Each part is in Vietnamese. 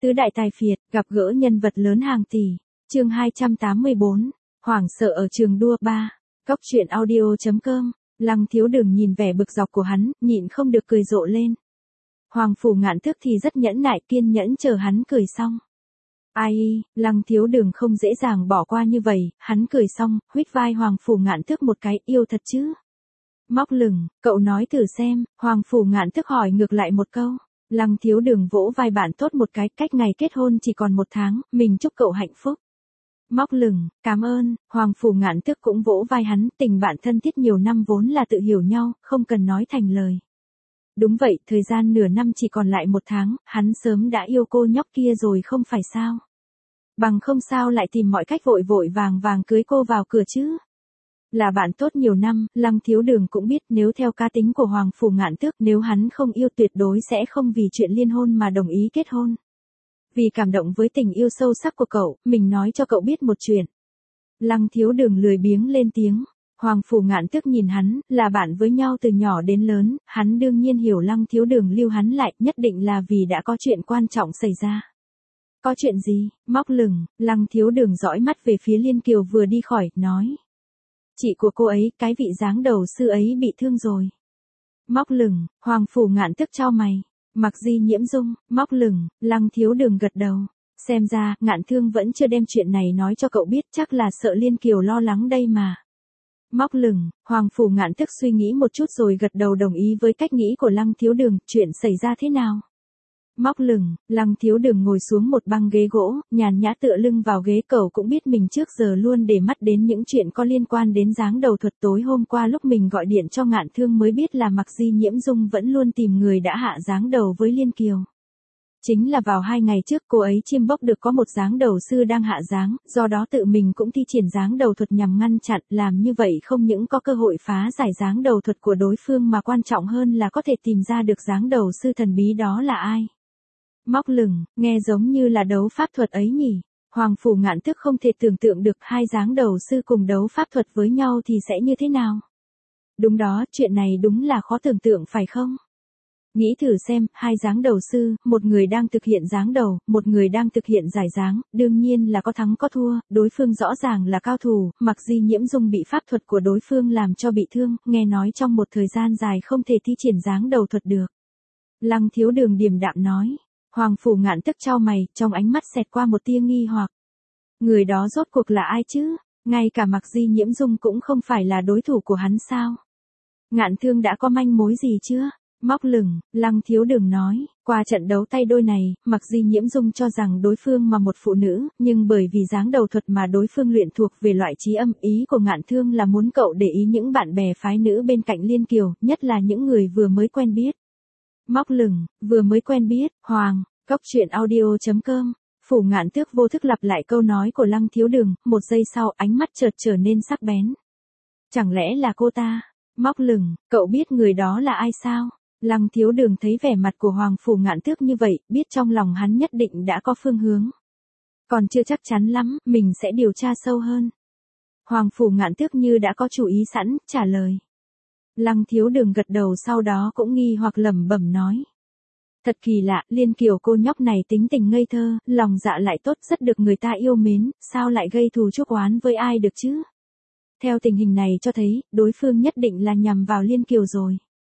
Tứ đại tài phiệt, gặp gỡ nhân vật lớn hàng tỷ. Chương 284, hoảng sợ ở trường đua 3. Cóc truyện audio.com. Lăng Thiếu Đừng nhìn vẻ bực dọc của hắn, nhịn không được cười rộ lên. Hoàng Phủ Ngạn Tước thì rất nhẫn nại, kiên nhẫn chờ hắn cười xong. Ai, Lăng Thiếu Đừng không dễ dàng bỏ qua như vậy, hắn cười xong, huýt vai Hoàng Phủ Ngạn Tước một cái, yêu thật chứ. Móc lửng, cậu nói thử xem, Hoàng Phủ Ngạn Tước hỏi ngược lại một câu. Lăng Thiếu Đừng vỗ vai bạn tốt một cái, cách ngày kết hôn chỉ còn 1 tháng, mình chúc cậu hạnh phúc. Móc lửng, cảm ơn, Hoàng Phủ Ngạn Tước cũng vỗ vai hắn, tình bạn thân thiết nhiều năm vốn là tự hiểu nhau, không cần nói thành lời. Đúng vậy, thời gian nửa năm chỉ còn lại 1 tháng, hắn sớm đã yêu cô nhóc kia rồi không phải sao. Bằng không sao lại tìm mọi cách vội vội vàng cưới cô vào cửa chứ. Là bạn tốt nhiều năm, Lăng Thiếu Đừng cũng biết nếu theo cá tính của Hoàng Phủ Ngạn Tước, nếu hắn không yêu tuyệt đối sẽ không vì chuyện liên hôn mà đồng ý kết hôn. Vì cảm động với tình yêu sâu sắc của cậu, mình nói cho cậu biết một chuyện. Lăng Thiếu Đừng lười biếng lên tiếng. Hoàng Phủ Ngạn Tước nhìn hắn, là bạn với nhau từ nhỏ đến lớn, hắn đương nhiên hiểu Lăng Thiếu Đừng lưu hắn lại, nhất định là vì đã có chuyện quan trọng xảy ra. Có chuyện gì? Móc lửng, Lăng Thiếu Đừng dõi mắt về phía Liên Kiều vừa đi khỏi, nói. Chị của cô ấy, cái vị dáng đầu sư ấy bị thương rồi. Móc lửng, Hoàng Phủ Ngạn Tước chau mày. Mặc Di Nhiễm Dung, móc lửng, Lăng Thiếu Đừng gật đầu. Xem ra, Ngạn Thương vẫn chưa đem chuyện này nói cho cậu biết, chắc là sợ Liên Kiều lo lắng đây mà. Móc lửng, Hoàng Phủ Ngạn Tước suy nghĩ một chút rồi gật đầu đồng ý với cách nghĩ của Lăng Thiếu Đừng, chuyện xảy ra thế nào? Móc lửng, Lăng Thiếu Đừng ngồi xuống một băng ghế gỗ, nhàn nhã tựa lưng vào ghế, cậu cũng biết mình trước giờ luôn để mắt đến những chuyện có liên quan đến dáng đầu thuật. Tối hôm qua lúc mình gọi điện cho Ngạn Thương mới biết là Mặc Di Nhiễm Dung vẫn luôn tìm người đã hạ dáng đầu với Liên Kiều. Chính là vào 2 ngày trước cô ấy chiêm bốc được có một dáng đầu sư đang hạ dáng, do đó tự mình cũng thi triển dáng đầu thuật nhằm ngăn chặn, làm như vậy không những có cơ hội phá giải dáng đầu thuật của đối phương mà quan trọng hơn là có thể tìm ra được dáng đầu sư thần bí đó là ai. Móc lửng, nghe giống như là đấu pháp thuật ấy nhỉ. Hoàng Phủ Ngạn Tước không thể tưởng tượng được hai dáng đầu sư cùng đấu pháp thuật với nhau thì sẽ như thế nào. Đúng đó, chuyện này đúng là khó tưởng tượng phải không? Nghĩ thử xem, hai dáng đầu sư, một người đang thực hiện dáng đầu, một người đang thực hiện giải dáng, đương nhiên là có thắng có thua, đối phương rõ ràng là cao thủ, Mặc Di Nhiễm Dung bị pháp thuật của đối phương làm cho bị thương, nghe nói trong một thời gian dài không thể thi triển dáng đầu thuật được. Lăng Thiếu Đừng điềm đạm nói. Hoàng Phủ Ngạn Tước chau mày, trong ánh mắt xẹt qua một tia nghi hoặc. Người đó rốt cuộc là ai chứ? Ngay cả Mặc Di Nhiễm Dung cũng không phải là đối thủ của hắn sao? Ngạn Thương đã có manh mối gì chưa? Móc lửng, Lăng Thiếu Đừng nói, qua trận đấu tay đôi này, Mặc Di Nhiễm Dung cho rằng đối phương mà một phụ nữ, nhưng bởi vì dáng đầu thuật mà đối phương luyện thuộc về loại trí âm, ý của Ngạn Thương là muốn cậu để ý những bạn bè phái nữ bên cạnh Liên Kiều, nhất là những người vừa mới quen biết. Móc lửng, vừa mới quen biết, Hoàng, Cóc truyện audio.com. Phủ Ngạn Tước vô thức lặp lại câu nói của Lăng Thiếu Đừng, một giây sau ánh mắt chợt trở nên sắc bén. Chẳng lẽ là cô ta? Móc lửng, cậu biết người đó là ai sao? Lăng Thiếu Đừng thấy vẻ mặt của Hoàng Phủ Ngạn Tước như vậy, biết trong lòng hắn nhất định đã có phương hướng. Còn chưa chắc chắn lắm, mình sẽ điều tra sâu hơn. Hoàng Phủ Ngạn Tước như đã có chủ ý sẵn, trả lời. Lăng Thiếu Đừng gật đầu sau đó cũng nghi hoặc lẩm bẩm nói. Thật kỳ lạ, Liên Kiều cô nhóc này tính tình ngây thơ, lòng dạ lại tốt, rất được người ta yêu mến, sao lại gây thù chuốc oán với ai được chứ? Theo tình hình này cho thấy, đối phương nhất định là nhằm vào Liên Kiều rồi.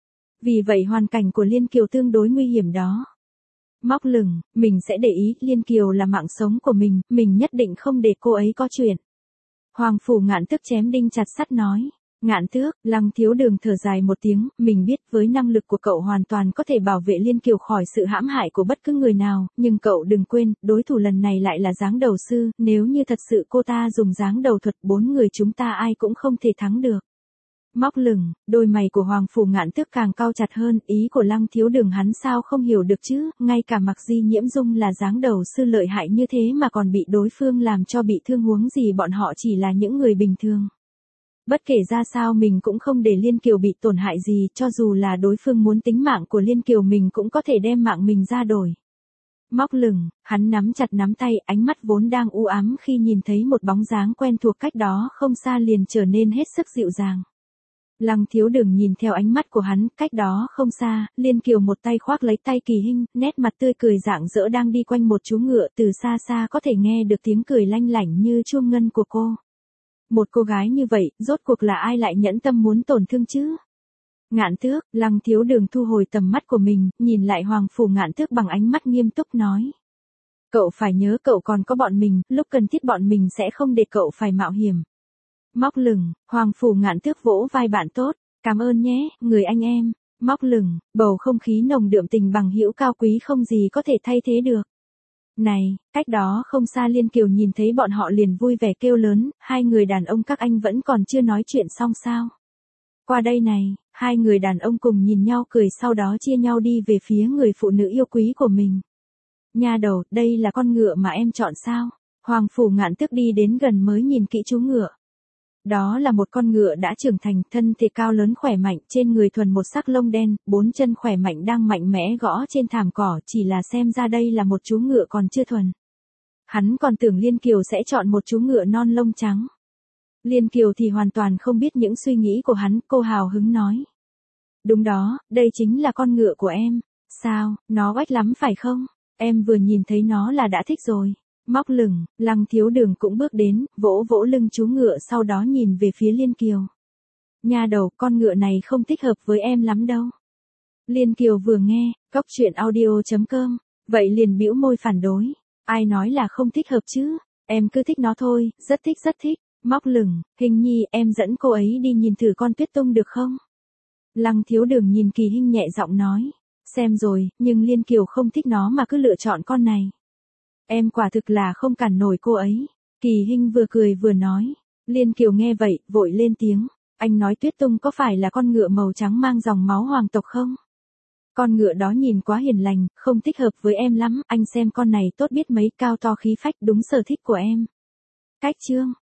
Vì vậy hoàn cảnh của Liên Kiều tương đối nguy hiểm đó. Móc lửng, mình sẽ để ý, Liên Kiều là mạng sống của mình nhất định không để cô ấy có chuyện. Hoàng Phủ Ngạn Tước chém đinh chặt sắt nói. Ngạn Tước, Lăng Thiếu Đừng thở dài một tiếng, mình biết với năng lực của cậu hoàn toàn có thể bảo vệ Liên Kiều khỏi sự hãm hại của bất cứ người nào, nhưng cậu đừng quên, đối thủ lần này lại là dáng đầu sư, nếu như thật sự cô ta dùng dáng đầu thuật 4 người chúng ta ai cũng không thể thắng được. Móc lửng, đôi mày của Hoàng Phủ Ngạn Tước càng cau chặt hơn, ý của Lăng Thiếu Đừng hắn sao không hiểu được chứ, ngay cả Mặc Di Nhiễm Dung là dáng đầu sư lợi hại như thế mà còn bị đối phương làm cho bị thương, huống gì bọn họ chỉ là những người bình thường. Bất kể ra sao mình cũng không để Liên Kiều bị tổn hại gì, cho dù là đối phương muốn tính mạng của Liên Kiều mình cũng có thể đem mạng mình ra đổi. Móc lửng, hắn nắm chặt nắm tay, ánh mắt vốn đang u ám khi nhìn thấy một bóng dáng quen thuộc cách đó không xa liền trở nên hết sức dịu dàng. Lăng Thiếu Đừng nhìn theo ánh mắt của hắn, cách đó không xa, Liên Kiều một tay khoác lấy tay Kỳ Hinh, nét mặt tươi cười rạng rỡ đang đi quanh một chú ngựa, từ xa xa có thể nghe được tiếng cười lanh lảnh như chuông ngân của cô. Một cô gái như vậy, rốt cuộc là ai lại nhẫn tâm muốn tổn thương chứ? Ngạn Tước, Lăng Thiếu Đừng thu hồi tầm mắt của mình, nhìn lại Hoàng Phủ Ngạn Tước bằng ánh mắt nghiêm túc nói. Cậu phải nhớ cậu còn có bọn mình, lúc cần thiết bọn mình sẽ không để cậu phải mạo hiểm. Móc lửng, Hoàng Phủ Ngạn Tước vỗ vai bạn tốt, cảm ơn nhé, người anh em. Móc lửng, bầu không khí nồng đượm tình bằng hữu cao quý không gì có thể thay thế được. Này, cách đó không xa Liên Kiều nhìn thấy bọn họ liền vui vẻ kêu lớn, hai người đàn ông các anh vẫn còn chưa nói chuyện xong sao? Qua đây này, hai người đàn ông cùng nhìn nhau cười sau đó chia nhau đi về phía người phụ nữ yêu quý của mình. Nha đầu, đây là con ngựa mà em chọn sao? Hoàng Phủ Ngạn Tước đi đến gần mới nhìn kỹ chú ngựa. Đó là một con ngựa đã trưởng thành, thân thể cao lớn khỏe mạnh, trên người thuần một sắc lông đen, bốn chân khỏe mạnh đang mạnh mẽ gõ trên thảm cỏ, chỉ là xem ra đây là một chú ngựa còn chưa thuần. Hắn còn tưởng Liên Kiều sẽ chọn một chú ngựa non lông trắng. Liên Kiều thì hoàn toàn không biết những suy nghĩ của hắn, cô hào hứng nói. Đúng đó, đây chính là con ngựa của em. Sao, nó oách lắm phải không? Em vừa nhìn thấy nó là đã thích rồi. Móc lửng, Lăng Thiếu Đừng cũng bước đến, vỗ vỗ lưng chú ngựa sau đó nhìn về phía Liên Kiều. Nha đầu, con ngựa này không thích hợp với em lắm đâu. Liên Kiều vừa nghe, cóc truyện audio.com, vậy liền bĩu môi phản đối. Ai nói là không thích hợp chứ? Em cứ thích nó thôi, rất thích rất thích. Móc lửng, Hình Nhi, em dẫn cô ấy đi nhìn thử con Tuyết Tung được không? Lăng Thiếu Đừng nhìn Kỳ Hinh nhẹ giọng nói. Xem rồi, nhưng Liên Kiều không thích nó mà cứ lựa chọn con này. Em quả thực là không cản nổi cô ấy. Kỳ Hinh vừa cười vừa nói. Liên Kiều nghe vậy, vội lên tiếng. Anh nói Tuyết Tung có phải là con ngựa màu trắng mang dòng máu hoàng tộc không? Con ngựa đó nhìn quá hiền lành, không thích hợp với em lắm, anh xem con này tốt biết mấy, cao to khí phách, đúng sở thích của em. Cách chương